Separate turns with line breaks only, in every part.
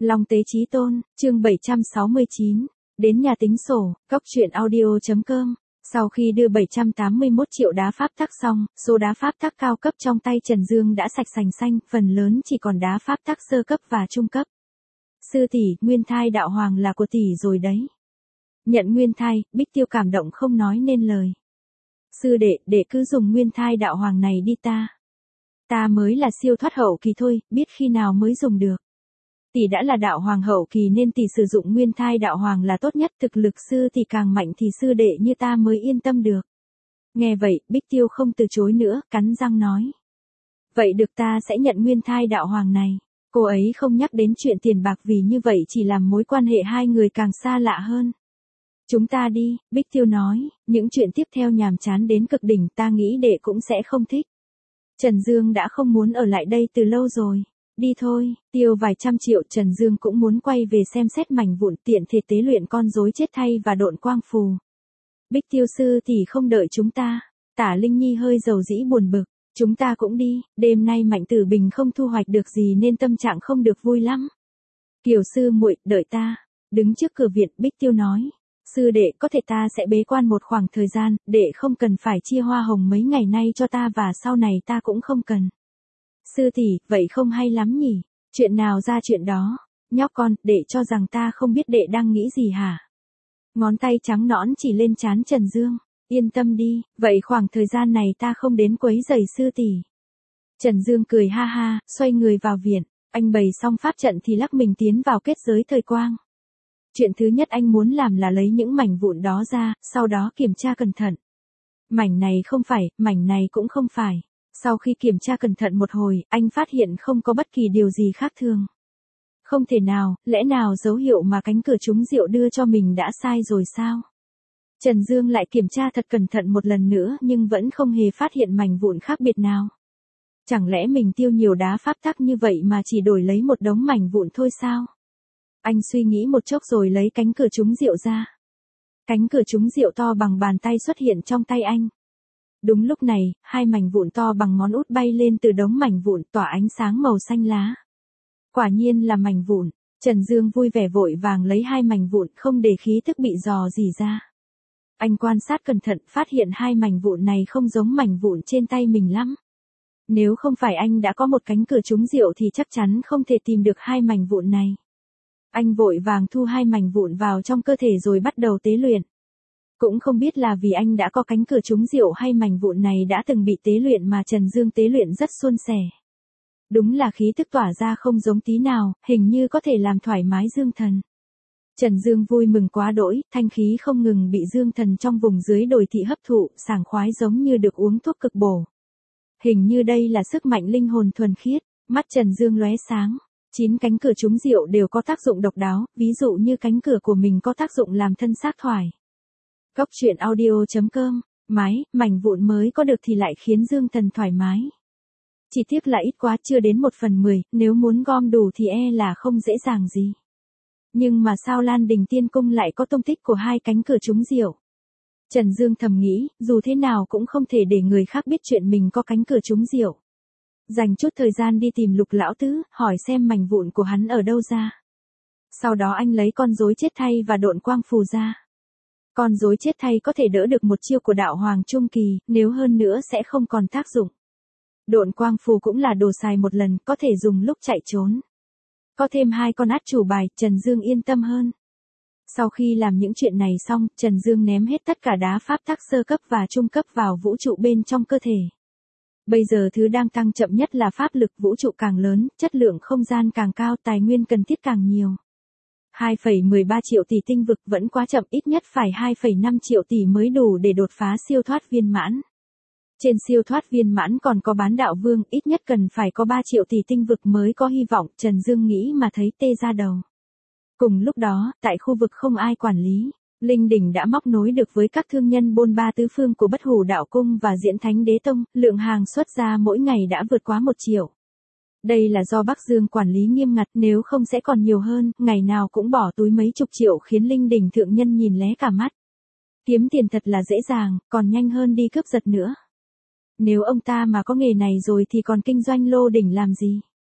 Long Tế Chí Tôn, chương 769, đến nhà tính sổ, cóc truyện audio.com. Sau khi đưa 781 triệu đá pháp tắc xong, số đá pháp tắc cao cấp trong tay Trần Dương đã sạch sành xanh, phần lớn chỉ còn đá pháp tắc sơ cấp và trung cấp. Sư tỷ, nguyên thai đạo hoàng là của tỷ rồi đấy. Nhận nguyên thai, Bích Tiêu cảm động không nói nên lời. Sư đệ cứ dùng nguyên thai đạo hoàng này đi ta. Ta mới là siêu thoát hậu kỳ thôi, biết khi nào mới dùng được. Tỷ đã là đạo hoàng hậu kỳ nên tỷ sử dụng nguyên thai đạo hoàng là tốt nhất, thực lực sư tỷ càng mạnh thì sư đệ như ta mới yên tâm được. Nghe vậy, Bích Tiêu không từ chối nữa, cắn răng nói. Vậy được, ta sẽ nhận nguyên thai đạo hoàng này. Cô ấy không nhắc đến chuyện tiền bạc vì như vậy chỉ làm mối quan hệ hai người càng xa lạ hơn. Chúng ta đi, Bích Tiêu nói, những chuyện tiếp theo nhàm chán đến cực đỉnh, ta nghĩ đệ cũng sẽ không thích. Trần Dương đã không muốn ở lại đây từ lâu rồi. Đi thôi, tiêu vài trăm triệu, Trần Dương cũng muốn quay về xem xét mảnh vụn tiện thể tế luyện con rối chết thay và độn quang phù. Bích Tiêu sư tỷ không đợi chúng ta. Tả Linh Nhi hơi dầu dĩ buồn bực. Chúng ta cũng đi, đêm nay Mạnh Tử Bình không thu hoạch được gì nên tâm trạng không được vui lắm. Kiều sư muội, đợi ta. Đứng trước cửa viện, Bích Tiêu nói. Sư đệ, có thể ta sẽ bế quan một khoảng thời gian, đệ không cần phải chia hoa hồng mấy ngày nay cho ta và sau này ta cũng không cần. Sư tỷ, vậy không hay lắm nhỉ? Chuyện nào ra chuyện đó? Nhóc con, đệ cho rằng ta không biết đệ đang nghĩ gì hả? Ngón tay trắng nõn chỉ lên trán Trần Dương. Yên tâm đi, vậy khoảng thời gian này ta không đến quấy rầy sư tỷ. Trần Dương cười ha ha, xoay người vào viện. Anh bày xong pháp trận thì lắc mình tiến vào kết giới thời quang. Chuyện thứ nhất anh muốn làm là lấy những mảnh vụn đó ra, sau đó kiểm tra cẩn thận. Mảnh này không phải, mảnh này cũng không phải. Sau khi kiểm tra cẩn thận một hồi, anh phát hiện không có bất kỳ điều gì khác thường. Không thể nào, lẽ nào dấu hiệu mà cánh cửa trúng rượu đưa cho mình đã sai rồi sao? Trần Dương lại kiểm tra thật cẩn thận một lần nữa nhưng vẫn không hề phát hiện mảnh vụn khác biệt nào. Chẳng lẽ mình tiêu nhiều đá pháp tắc như vậy mà chỉ đổi lấy một đống mảnh vụn thôi sao? Anh suy nghĩ một chốc rồi lấy cánh cửa trúng rượu ra. Cánh cửa trúng rượu to bằng bàn tay xuất hiện trong tay anh. Đúng lúc này, hai mảnh vụn to bằng ngón út bay lên từ đống mảnh vụn tỏa ánh sáng màu xanh lá. Quả nhiên là mảnh vụn. Trần Dương vui vẻ vội vàng lấy hai mảnh vụn không để khí thức bị dò dỉ ra. Anh quan sát cẩn thận phát hiện hai mảnh vụn này không giống mảnh vụn trên tay mình lắm. Nếu không phải anh đã có một cánh cửa trúng rượu thì chắc chắn không thể tìm được hai mảnh vụn này. Anh vội vàng thu hai mảnh vụn vào trong cơ thể rồi bắt đầu tế luyện. Cũng không biết là vì anh đã có cánh cửa trúng rượu hay mảnh vụn này đã từng bị tế luyện mà Trần Dương tế luyện rất suôn sẻ. Đúng là khí tức tỏa ra không giống tí nào, hình như có thể làm thoải mái dương thần. Trần Dương vui mừng quá đỗi, thanh khí không ngừng bị dương thần trong vùng dưới đồi thị hấp thụ, sảng khoái giống như được uống thuốc cực bổ. Hình như đây là sức mạnh linh hồn thuần khiết, mắt Trần Dương lóe sáng. 9 cánh cửa trúng rượu đều có tác dụng độc đáo, ví dụ như cánh cửa của mình có tác dụng làm thân xác thoải. Cóc truyện audio.com, mảnh vụn mới có được thì lại khiến dương thần thoải mái. Chỉ tiếc là ít quá, chưa đến 1/10, nếu muốn gom đủ thì là không dễ dàng gì. Nhưng mà sao Lan Đình Tiên Cung lại có tung tích của hai cánh cửa trúng rượu? Trần Dương thầm nghĩ, dù thế nào cũng không thể để người khác biết chuyện mình có cánh cửa trúng rượu. Dành chút thời gian đi tìm Lục lão tứ, hỏi xem mảnh vụn của hắn ở đâu ra. Sau đó anh lấy con rối chết thay và độn quang phù ra. Con rối chết thay có thể đỡ được một chiêu của đạo hoàng trung kỳ, nếu hơn nữa sẽ không còn tác dụng. Độn quang phù cũng là đồ xài một lần, có thể dùng lúc chạy trốn. Có thêm hai con át chủ bài, Trần Dương yên tâm hơn. Sau khi làm những chuyện này xong, Trần Dương ném hết tất cả đá pháp tắc sơ cấp và trung cấp vào vũ trụ bên trong cơ thể. Bây giờ thứ đang tăng chậm nhất là pháp lực, vũ trụ càng lớn, chất lượng không gian càng cao, tài nguyên cần thiết càng nhiều. 2,13 triệu tỷ tinh vực vẫn quá chậm, ít nhất phải 2,5 triệu tỷ mới đủ để đột phá siêu thoát viên mãn. Trên siêu thoát viên mãn còn có bán đạo vương, ít nhất cần phải có 3 triệu tỷ tinh vực mới có hy vọng, Trần Dương nghĩ mà thấy tê da đầu. Cùng lúc đó, tại khu vực không ai quản lý, Linh Đỉnh đã móc nối được với các thương nhân bôn ba tứ phương của Bất Hủ Đạo Cung và Diễn Thánh Đế Tông, lượng hàng xuất ra mỗi ngày đã vượt quá 1 triệu. Đây là do Bắc Dương quản lý nghiêm ngặt, nếu không sẽ còn nhiều hơn, ngày nào cũng bỏ túi mấy chục triệu khiến Linh Đỉnh thượng nhân nhìn lé cả mắt. Kiếm tiền thật là dễ dàng, còn nhanh hơn đi cướp giật nữa. Nếu ông ta mà có nghề này rồi thì còn kinh doanh lô đỉnh làm gì?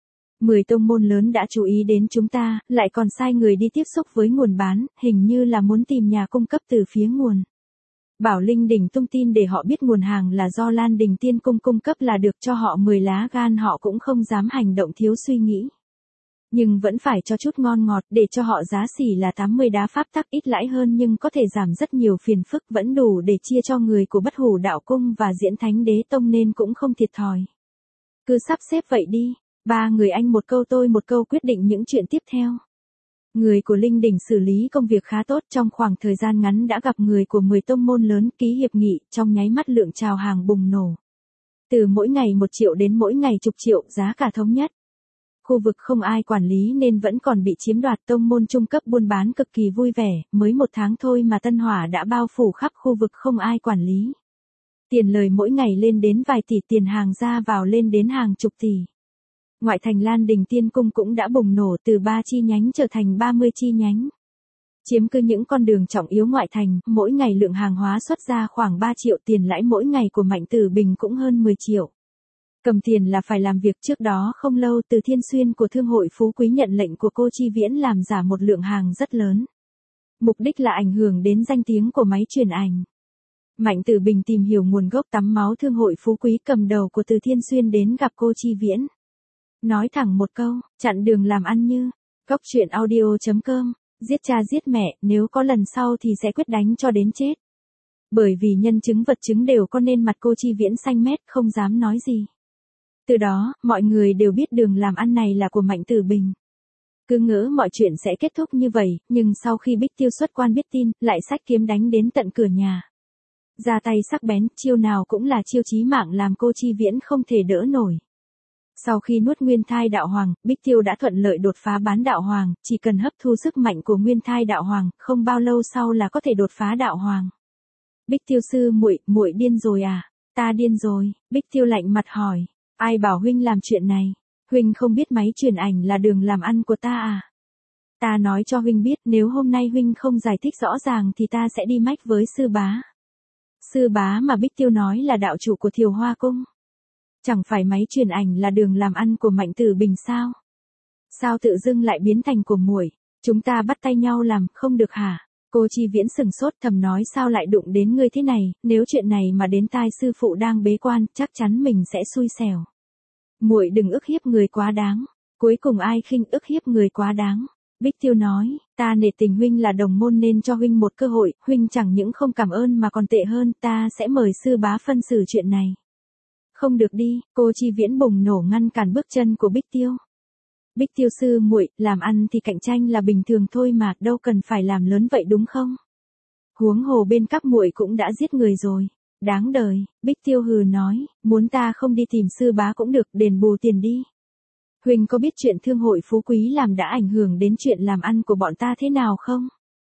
10 tông môn lớn đã chú ý đến chúng ta, lại còn sai người đi tiếp xúc với nguồn bán, hình như là muốn tìm nhà cung cấp từ phía nguồn. Bảo Linh Đình tung tin để họ biết nguồn hàng là do Lan Đình Tiên Cung cung cấp là được, cho họ 10 lá gan họ cũng không dám hành động thiếu suy nghĩ. Nhưng vẫn phải cho chút ngon ngọt để cho họ giá xỉ là 80 đá pháp tắc, ít lãi hơn nhưng có thể giảm rất nhiều phiền phức, vẫn đủ để chia cho người của Bất Hủ Đạo Cung và Diễn Thánh Đế Tông nên cũng không thiệt thòi. Cứ sắp xếp vậy đi, 3 người anh một câu tôi một câu quyết định những chuyện tiếp theo. Người của Linh Đỉnh xử lý công việc khá tốt, trong khoảng thời gian ngắn đã gặp người của 10 tông môn lớn ký hiệp nghị, trong nháy mắt lượng chào hàng bùng nổ. Từ mỗi ngày 1 triệu đến mỗi ngày chục triệu, giá cả thống nhất. Khu vực không ai quản lý nên vẫn còn bị chiếm đoạt, tông môn trung cấp buôn bán cực kỳ vui vẻ, mới 1 tháng thôi mà tân hỏa đã bao phủ khắp khu vực không ai quản lý. Tiền lời mỗi ngày lên đến vài tỷ, tiền hàng ra vào lên đến hàng chục tỷ. Ngoại thành Lan Đình Tiên Cung cũng đã bùng nổ, từ 3 chi nhánh trở thành 30 chi nhánh. Chiếm cứ những con đường trọng yếu ngoại thành, mỗi ngày lượng hàng hóa xuất ra khoảng 3 triệu, tiền lãi mỗi ngày của Mạnh Tử Bình cũng hơn 10 triệu. Cầm tiền là phải làm việc. Trước đó không lâu, Từ Thiên Xuyên của Thương hội Phú Quý nhận lệnh của Cô Chi Viễn làm giả một lượng hàng rất lớn. Mục đích là ảnh hưởng đến danh tiếng của máy truyền ảnh. Mạnh Tử Bình tìm hiểu nguồn gốc tắm máu Thương hội Phú Quý cầm đầu của Từ Thiên Xuyên đến gặp Cô Chi Viễn. Nói thẳng một câu, chặn đường làm ăn như. Góc truyện audio.com, giết cha giết mẹ, nếu có lần sau thì sẽ quyết đánh cho đến chết. Bởi vì nhân chứng vật chứng đều có nên mặt Cô Chi Viễn xanh mét không dám nói gì. Từ đó, mọi người đều biết đường làm ăn này là của Mạnh Tử Bình. Cứ ngỡ mọi chuyện sẽ kết thúc như vậy, nhưng sau khi Bích Tiêu xuất quan biết tin, lại xách kiếm đánh đến tận cửa nhà. Ra tay sắc bén, chiêu nào cũng là chiêu chí mạng làm Cô Chi Viễn không thể đỡ nổi. Sau khi nuốt nguyên thai đạo hoàng, Bích Tiêu đã thuận lợi đột phá bán đạo hoàng, chỉ cần hấp thu sức mạnh của nguyên thai đạo hoàng, không bao lâu sau là có thể đột phá đạo hoàng. Bích Tiêu sư muội, muội điên rồi à? Ta điên rồi. Bích Tiêu lạnh mặt hỏi. Ai bảo huynh làm chuyện này? Huynh không biết máy truyền ảnh là đường làm ăn của ta à? Ta nói cho huynh biết, nếu hôm nay huynh không giải thích rõ ràng thì ta sẽ đi mách với sư bá. Sư bá mà Bích Tiêu nói là đạo chủ của Thiều Hoa Cung. Chẳng phải máy truyền ảnh là đường làm ăn của Mạnh Tử Bình sao? Sao tự dưng lại biến thành của muội? Chúng ta bắt tay nhau làm, không được hả? Cô Chi Viễn sừng sốt thầm nói sao lại đụng đến ngươi thế này, nếu chuyện này mà đến tai sư phụ đang bế quan, chắc chắn mình sẽ xui xẻo. Muội đừng ức hiếp người quá đáng. Cuối cùng ai khinh ức hiếp người quá đáng? Bích Tiêu nói, ta nể tình huynh là đồng môn nên cho huynh một cơ hội, huynh chẳng những không cảm ơn mà còn tệ hơn, ta sẽ mời sư bá phân xử chuyện này. Không được đi, Cô Chi Viễn bùng nổ ngăn cản bước chân của Bích Tiêu. Bích Tiêu sư muội, làm ăn thì cạnh tranh là bình thường thôi mà, đâu cần phải làm lớn vậy đúng không? Huống hồ bên các muội cũng đã giết người rồi. Đáng đời. Bích Tiêu hừ nói, muốn ta không đi tìm sư bá cũng được, đền bù tiền đi. Huynh có biết chuyện Thương hội Phú Quý làm đã ảnh hưởng đến chuyện làm ăn của bọn ta thế nào không?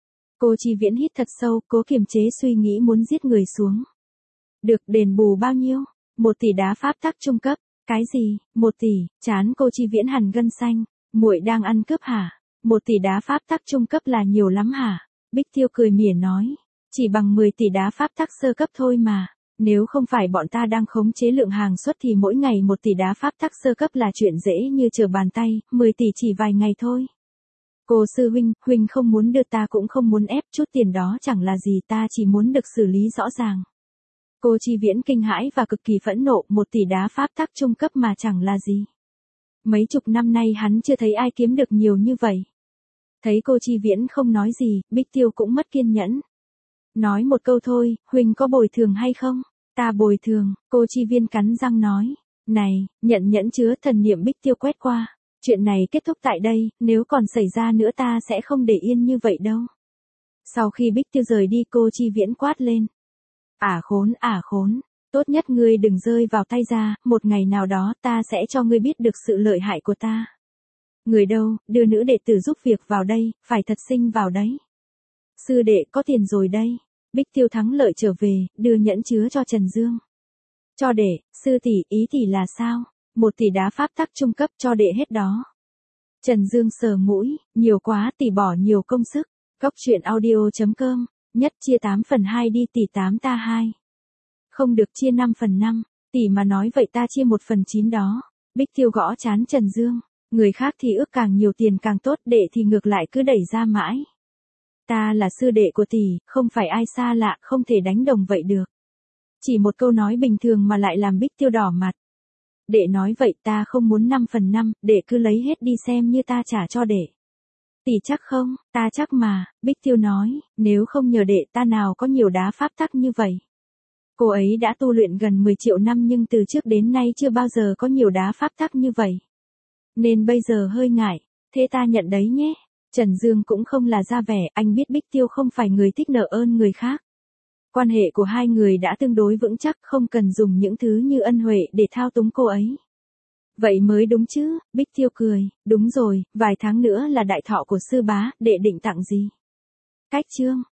Cô Chi Viễn hít thật sâu, cố kiềm chế suy nghĩ muốn giết người xuống. Được, đền bù bao nhiêu? 1 tỷ đá pháp tắc trung cấp. Cái gì? 1 tỷ? Chán Cô Chi Viễn hằn gân xanh. Muội đang ăn cướp hả? 1 tỷ đá pháp tắc trung cấp là nhiều lắm hả? Bích Tiêu cười mỉa nói. Chỉ bằng 10 tỷ đá pháp tắc sơ cấp thôi mà. Nếu không phải bọn ta đang khống chế lượng hàng xuất thì mỗi ngày 1 tỷ đá pháp tắc sơ cấp là chuyện dễ như trở bàn tay, 10 tỷ chỉ vài ngày thôi. Cô sư huynh, huynh không muốn đưa ta cũng không muốn ép, chút tiền đó chẳng là gì, ta chỉ muốn được xử lý rõ ràng. Cô Chi Viễn kinh hãi và cực kỳ phẫn nộ, 1 tỷ đá pháp tắc trung cấp mà chẳng là gì. Mấy chục năm nay hắn chưa thấy ai kiếm được nhiều như vậy. Thấy Cô Chi Viễn không nói gì, Bích Tiêu cũng mất kiên nhẫn. Nói một câu thôi, huynh có bồi thường hay không? Ta bồi thường. Cô Chi Viên cắn răng nói. Này, nhận nhẫn chứa thần niệm Bích Tiêu quét qua. Chuyện này kết thúc tại đây, nếu còn xảy ra nữa ta sẽ không để yên như vậy đâu. Sau khi Bích Tiêu rời đi, Cô Chi Viễn quát lên. Ả khốn, tốt nhất ngươi đừng rơi vào tay ra, một ngày nào đó ta sẽ cho ngươi biết được sự lợi hại của ta. Người đâu, đưa nữ đệ tử giúp việc vào đây, phải thật xinh vào đấy. Sư đệ có tiền rồi đây. Bích Tiêu thắng lợi trở về, đưa nhẫn chứa cho Trần Dương. Cho đệ, sư tỷ, ý tỷ là sao? 1 tỷ đá pháp tắc trung cấp cho đệ hết đó. Trần Dương sờ mũi, nhiều quá, tỷ bỏ nhiều công sức. Góc truyện audio.com, nhất chia 8/2 đi, tỷ 8 ta 2. Không được chia 5/5, tỷ mà nói vậy ta chia 1/9 đó. Bích Tiêu gõ trán Trần Dương. Người khác thì ước càng nhiều tiền càng tốt, đệ thì ngược lại cứ đẩy ra mãi. Ta là sư đệ của tỷ, không phải ai xa lạ, không thể đánh đồng vậy được. Chỉ một câu nói bình thường mà lại làm Bích Tiêu đỏ mặt. Đệ nói vậy ta không muốn 5/5, đệ cứ lấy hết đi xem như ta trả cho đệ. Tỷ chắc không, ta chắc mà, Bích Tiêu nói, nếu không nhờ đệ ta nào có nhiều đá pháp tắc như vậy. Cô ấy đã tu luyện gần 10 triệu năm nhưng từ trước đến nay chưa bao giờ có nhiều đá pháp tắc như vậy. Nên bây giờ hơi ngại, thế ta nhận đấy nhé. Trần Dương cũng không là ra vẻ, anh biết Bích Tiêu không phải người thích nợ ơn người khác. Quan hệ của hai người đã tương đối vững chắc, không cần dùng những thứ như ân huệ để thao túng cô ấy. Vậy mới đúng chứ, Bích Tiêu cười, đúng rồi, vài tháng nữa là đại thọ của sư bá, đệ định tặng gì? Cách chương.